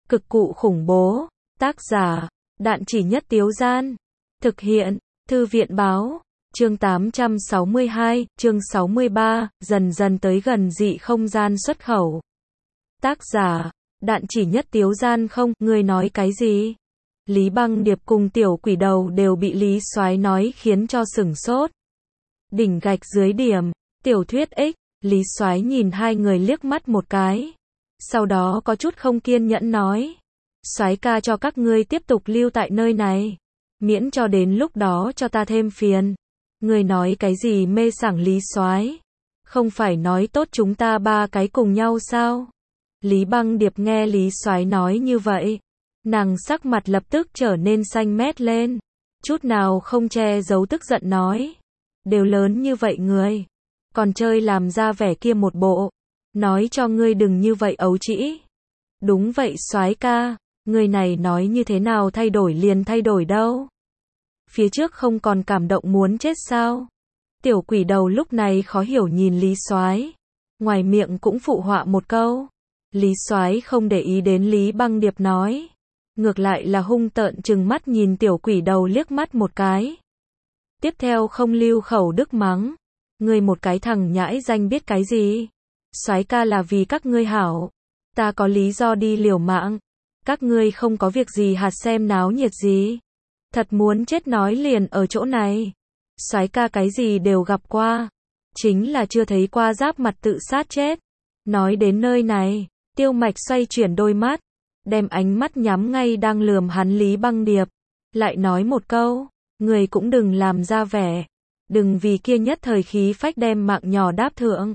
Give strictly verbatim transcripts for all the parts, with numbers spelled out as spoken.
Cực cụ khủng bố. Tác giả, Đạn Chỉ Nhất Tiếu Gian. Thực hiện, Thư viện Báo. Chương tám trăm sáu mươi hai, chương sáu mươi ba, dần dần tới gần dị không gian xuất khẩu. Tác giả, Đạn Chỉ Nhất Tiếu Gian. Không, ngươi nói cái gì? Lý Băng Điệp cùng tiểu quỷ đầu đều bị Lý Soái nói khiến cho sửng sốt. Đỉnh gạch dưới điểm, tiểu thuyết X, Lý Soái nhìn hai người liếc mắt một cái. Sau đó có chút không kiên nhẫn nói. Soái ca cho các ngươi tiếp tục lưu tại nơi này. Miễn cho đến lúc đó cho ta thêm phiền. Ngươi nói cái gì mê sảng Lý Soái? Không phải nói tốt chúng ta ba cái cùng nhau sao? Lý Băng Điệp nghe Lý Soái nói như vậy. Nàng sắc mặt lập tức trở nên xanh mét lên. Chút nào không che giấu tức giận nói. Đều lớn như vậy người. Còn chơi làm ra vẻ kia một bộ. Nói cho ngươi đừng như vậy ấu trĩ. Đúng vậy Soái ca. Người này nói như thế nào thay đổi liền thay đổi đâu. Phía trước không còn cảm động muốn chết sao? Tiểu quỷ đầu lúc này khó hiểu nhìn Lý Soái. Ngoài miệng cũng phụ họa một câu. Lý Soái không để ý đến Lý Băng Điệp nói. Ngược lại là hung tợn trừng mắt nhìn tiểu quỷ đầu liếc mắt một cái. Tiếp theo không lưu khẩu đức mắng. Ngươi một cái thằng nhãi danh biết cái gì? Soái ca là vì các ngươi hảo. Ta có lý do đi liều mạng. Các ngươi không có việc gì hạt xem náo nhiệt gì. Thật muốn chết nói liền ở chỗ này. Soái ca cái gì đều gặp qua. Chính là chưa thấy qua giáp mặt tự sát chết. Nói đến nơi này, Tiêu Mạch xoay chuyển đôi mắt. Đem ánh mắt nhắm ngay đang lườm hắn Lý Băng Điệp. Lại nói một câu. Người cũng đừng làm ra vẻ. Đừng vì kia nhất thời khí phách đem mạng nhỏ đáp thượng.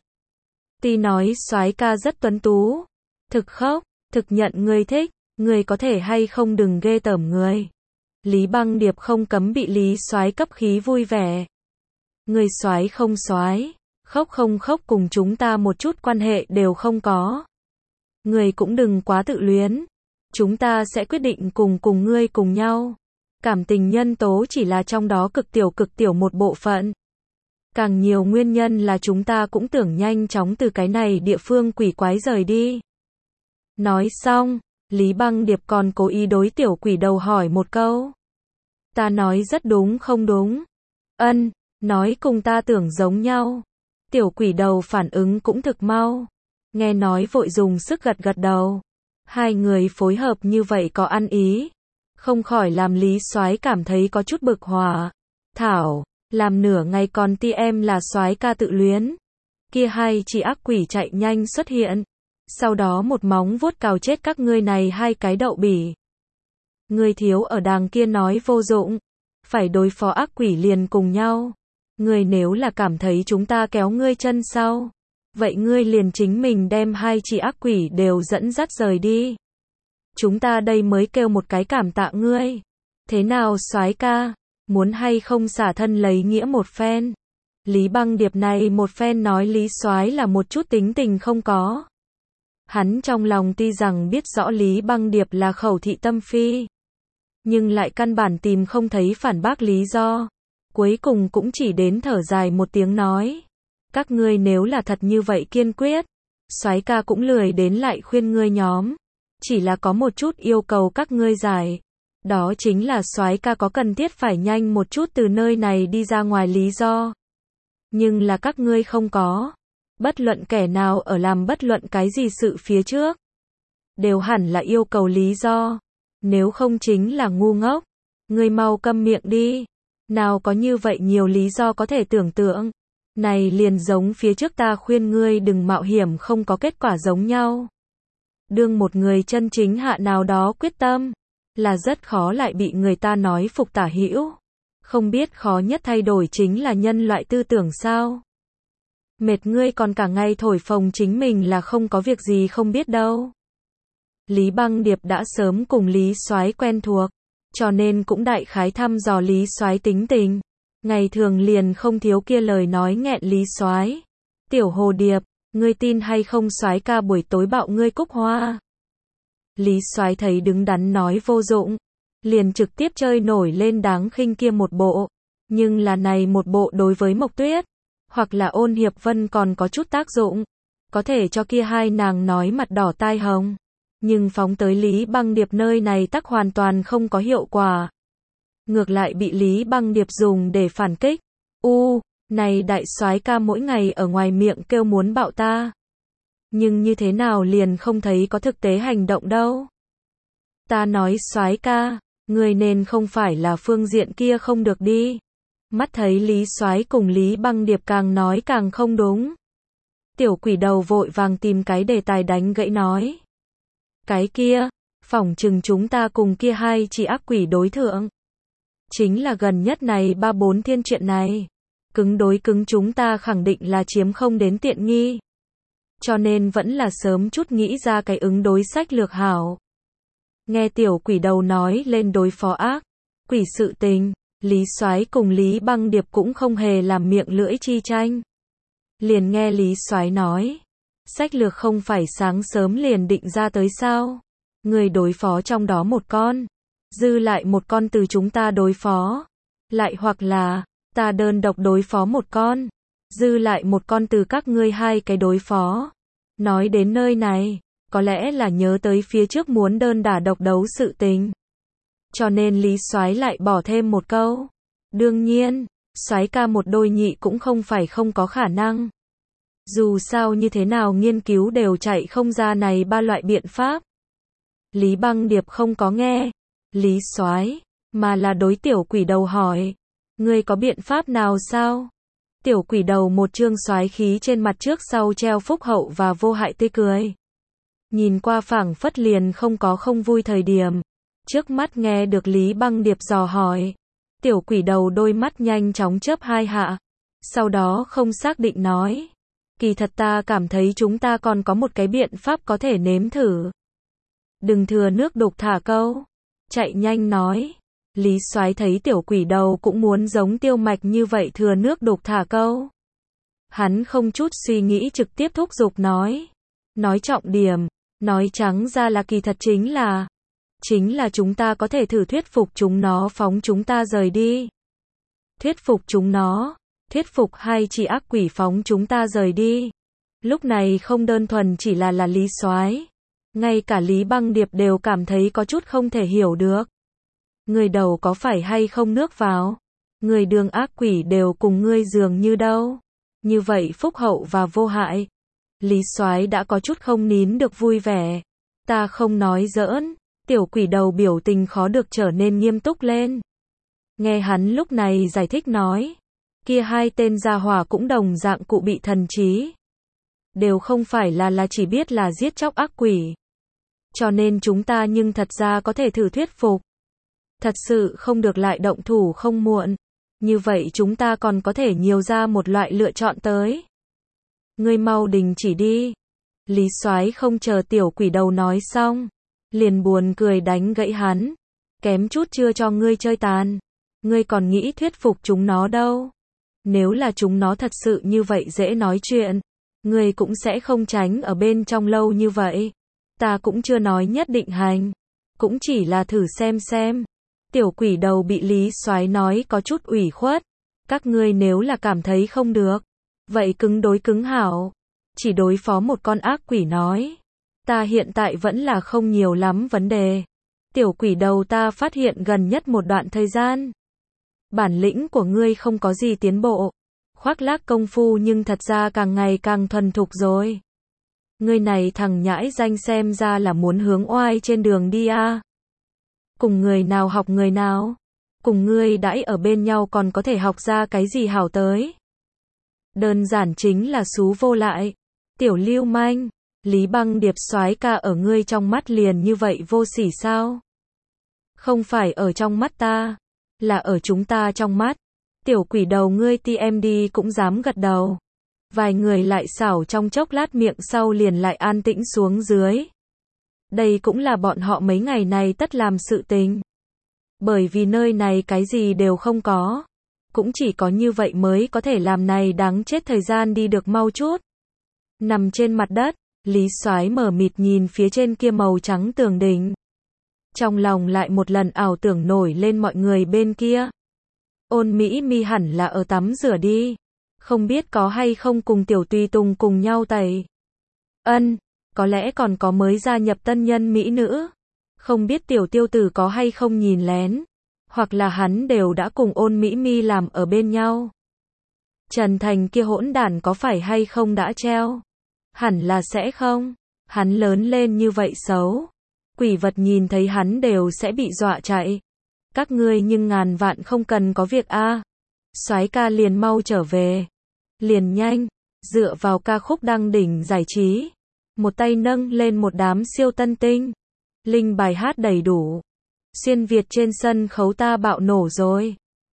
Ti nói soái ca rất tuấn tú. Thực khóc, thực nhận người thích. Người có thể hay không đừng ghê tởm người. Lý Băng Điệp không cấm bị Lý Soái cấp khí vui vẻ. Người soái không soái, khóc không khóc cùng chúng ta một chút quan hệ đều không có. Người cũng đừng quá tự luyến. Chúng ta sẽ quyết định cùng cùng ngươi cùng nhau. Cảm tình nhân tố chỉ là trong đó cực tiểu cực tiểu một bộ phận. Càng nhiều nguyên nhân là chúng ta cũng tưởng nhanh chóng từ cái này địa phương quỷ quái rời đi. Nói xong, Lý Băng Điệp còn cố ý đối tiểu quỷ đầu hỏi một câu. Ta nói rất đúng không đúng? Ân, nói cùng ta tưởng giống nhau. Tiểu quỷ đầu phản ứng cũng thực mau. Nghe nói vội dùng sức gật gật đầu. Hai người phối hợp như vậy có ăn ý. Không khỏi làm Lý Soái cảm thấy có chút bực hỏa. Thảo, làm nửa ngày còn ti em là soái ca tự luyến. Kia hai chỉ ác quỷ chạy nhanh xuất hiện. Sau đó một móng vuốt cào chết các ngươi này hai cái đậu bỉ. Ngươi thiếu ở đàng kia nói vô dụng. Phải đối phó ác quỷ liền cùng nhau. Ngươi nếu là cảm thấy chúng ta kéo ngươi chân sau. Vậy ngươi liền chính mình đem hai chỉ ác quỷ đều dẫn dắt rời đi. Chúng ta đây mới kêu một cái cảm tạ ngươi. Thế nào soái ca? Muốn hay không xả thân lấy nghĩa một phen? Lý Băng Điệp này một phen nói Lý Soái là một chút tính tình không có. Hắn trong lòng tuy rằng biết rõ Lý Băng Điệp là khẩu thị tâm phi. Nhưng lại căn bản tìm không thấy phản bác lý do. Cuối cùng cũng chỉ đến thở dài một tiếng nói. Các ngươi nếu là thật như vậy kiên quyết. Soái ca cũng lười đến lại khuyên ngươi nhóm. Chỉ là có một chút yêu cầu các ngươi giải. Đó chính là soái ca có cần thiết phải nhanh một chút từ nơi này đi ra ngoài lý do. Nhưng là các ngươi không có. Bất luận kẻ nào ở làm bất luận cái gì sự phía trước. Đều hẳn là yêu cầu lý do. Nếu không chính là ngu ngốc. Ngươi mau câm miệng đi. Nào có như vậy nhiều lý do có thể tưởng tượng. Này liền giống phía trước ta khuyên ngươi đừng mạo hiểm không có kết quả giống nhau. Đương một người chân chính hạ nào đó quyết tâm. Là rất khó lại bị người ta nói phục tả hữu. Không biết khó nhất thay đổi chính là nhân loại tư tưởng sao. Mệt ngươi còn cả ngày thổi phồng chính mình là không có việc gì không biết đâu. Lý Băng Điệp đã sớm cùng Lý Soái quen thuộc, cho nên cũng đại khái thăm dò Lý Soái tính tình. Ngày thường liền không thiếu kia lời nói nghẹn Lý Soái. Tiểu Hồ Điệp, ngươi tin hay không soái ca buổi tối bạo ngươi cúc hoa? Lý Soái thấy đứng đắn nói vô dụng, liền trực tiếp chơi nổi lên đáng khinh kia một bộ. Nhưng là này một bộ đối với Mộc Tuyết, hoặc là Ôn Hiệp Vân còn có chút tác dụng. Có thể cho kia hai nàng nói mặt đỏ tai hồng. Nhưng phóng tới Lý Băng Điệp nơi này tắc hoàn toàn không có hiệu quả. Ngược lại bị Lý Băng Điệp dùng để phản kích. U, này đại soái ca mỗi ngày ở ngoài miệng kêu muốn bạo ta. Nhưng như thế nào liền không thấy có thực tế hành động đâu. Ta nói soái ca, người nên không phải là phương diện kia không được đi. Mắt thấy Lý soái cùng Lý Băng Điệp càng nói càng không đúng. Tiểu quỷ đầu vội vàng tìm cái đề tài đánh gãy nói. Cái kia, phỏng chừng chúng ta cùng kia hai chị ác quỷ đối thượng. Chính là gần nhất này ba bốn thiên chuyện này. Cứng đối cứng chúng ta khẳng định là chiếm không đến tiện nghi. Cho nên vẫn là sớm chút nghĩ ra cái ứng đối sách lược hảo. Nghe tiểu quỷ đầu nói lên đối phó ác quỷ sự tình, Lý soái cùng Lý Băng Điệp cũng không hề làm miệng lưỡi chi tranh. Liền nghe Lý soái nói, sách lược không phải sáng sớm liền định ra tới sao? Người đối phó trong đó một con, dư lại một con từ chúng ta đối phó, lại hoặc là ta đơn độc đối phó một con, dư lại một con từ các ngươi hai cái đối phó. Nói đến nơi này, có lẽ là nhớ tới phía trước muốn đơn đả độc đấu sự tình. Cho nên Lý soái lại bỏ thêm một câu. Đương nhiên, soái ca một đôi nhị cũng không phải không có khả năng. Dù sao như thế nào nghiên cứu đều chạy không ra này ba loại biện pháp. Lý Băng Điệp không có nghe Lý soái, mà là đối tiểu quỷ đầu hỏi. Ngươi có biện pháp nào sao? Tiểu quỷ đầu một trương soái khí trên mặt trước sau treo phúc hậu và vô hại tươi cười. Nhìn qua phảng phất liền không có không vui thời điểm. Trước mắt nghe được Lý Băng Điệp dò hỏi. Tiểu quỷ đầu đôi mắt nhanh chóng chớp hai hạ. Sau đó không xác định nói. Kỳ thật ta cảm thấy chúng ta còn có một cái biện pháp có thể nếm thử. Đừng thừa nước đục thả câu. Chạy nhanh nói. Lý soái thấy tiểu quỷ đầu cũng muốn giống Tiêu Mạch như vậy thừa nước đục thả câu. Hắn không chút suy nghĩ trực tiếp thúc giục nói. Nói trọng điểm, nói trắng ra là kỳ thật chính là, chính là chúng ta có thể thử thuyết phục chúng nó phóng chúng ta rời đi. Thuyết phục chúng nó, thuyết phục hai chị ác quỷ phóng chúng ta rời đi. Lúc này không đơn thuần chỉ là là Lý soái, ngay cả Lý Băng Điệp đều cảm thấy có chút không thể hiểu được. Người đầu có phải hay không nước vào? Người đường ác quỷ đều cùng ngươi dường như đâu. Như vậy phúc hậu và vô hại. Lý soái đã có chút không nín được vui vẻ. Ta không nói giỡn. Tiểu quỷ đầu biểu tình khó được trở nên nghiêm túc lên. Nghe hắn lúc này giải thích nói. Kia hai tên gia hỏa cũng đồng dạng cụ bị thần trí. Đều không phải là là chỉ biết là giết chóc ác quỷ. Cho nên chúng ta nhưng thật ra có thể thử thuyết phục. Thật sự không được lại động thủ không muộn. Như vậy chúng ta còn có thể nhiều ra một loại lựa chọn tới. Ngươi mau đình chỉ đi. Lý soái không chờ tiểu quỷ đầu nói xong. Liền buồn cười đánh gãy hắn. Kém chút chưa cho ngươi chơi tàn. Ngươi còn nghĩ thuyết phục chúng nó đâu. Nếu là chúng nó thật sự như vậy dễ nói chuyện. Ngươi cũng sẽ không tránh ở bên trong lâu như vậy. Ta cũng chưa nói nhất định hành. Cũng chỉ là thử xem xem. Tiểu quỷ đầu bị Lý soái nói có chút ủy khuất. Các ngươi nếu là cảm thấy không được. Vậy cứng đối cứng hảo. Chỉ đối phó một con ác quỷ nói. Ta hiện tại vẫn là không nhiều lắm vấn đề. Tiểu quỷ đầu ta phát hiện gần nhất một đoạn thời gian. Bản lĩnh của ngươi không có gì tiến bộ. Khoác lác công phu nhưng thật ra càng ngày càng thuần thục rồi. Ngươi này thằng nhãi danh xem ra là muốn hướng oai trên đường đi à. Cùng người nào học người nào. Cùng ngươi đãi ở bên nhau còn có thể học ra cái gì hảo tới. Đơn giản chính là xú vô lại. Tiểu lưu manh. Lý Băng Điệp soái ca ở ngươi trong mắt liền như vậy vô sỉ sao? Không phải ở trong mắt ta. Là ở chúng ta trong mắt. Tiểu quỷ đầu ngươi tê em đê cũng dám gật đầu. Vài người lại xảo trong chốc lát miệng sau liền lại an tĩnh xuống dưới. Đây cũng là bọn họ mấy ngày này tất làm sự tình. Bởi vì nơi này cái gì đều không có. Cũng chỉ có như vậy mới có thể làm này đáng chết thời gian đi được mau chút. Nằm trên mặt đất, Lý soái mở mịt nhìn phía trên kia màu trắng tường đỉnh. Trong lòng lại một lần ảo tưởng nổi lên mọi người bên kia. Ôn Mỹ Mi hẳn là ở tắm rửa đi. Không biết có hay không cùng Tiểu Tùy Tùng cùng nhau tẩy. Ân, có lẽ còn có mới gia nhập tân nhân mỹ nữ. Không biết tiểu tiêu tử có hay không nhìn lén, hoặc là hắn đều đã cùng Ôn Mỹ Mi làm ở bên nhau. Trần Thành kia hỗn đản có phải hay không đã treo? Hẳn là sẽ không. Hắn lớn lên như vậy xấu. Quỷ vật nhìn thấy hắn đều sẽ bị dọa chạy. Các ngươi nhưng ngàn vạn không cần có việc a. Soái ca liền mau trở về. Liền nhanh, dựa vào ca khúc đăng đỉnh giải trí. Một tay nâng lên một đám siêu tân tinh. Linh bài hát đầy đủ. Xuyên Việt trên sân khấu ta bạo nổ rồi.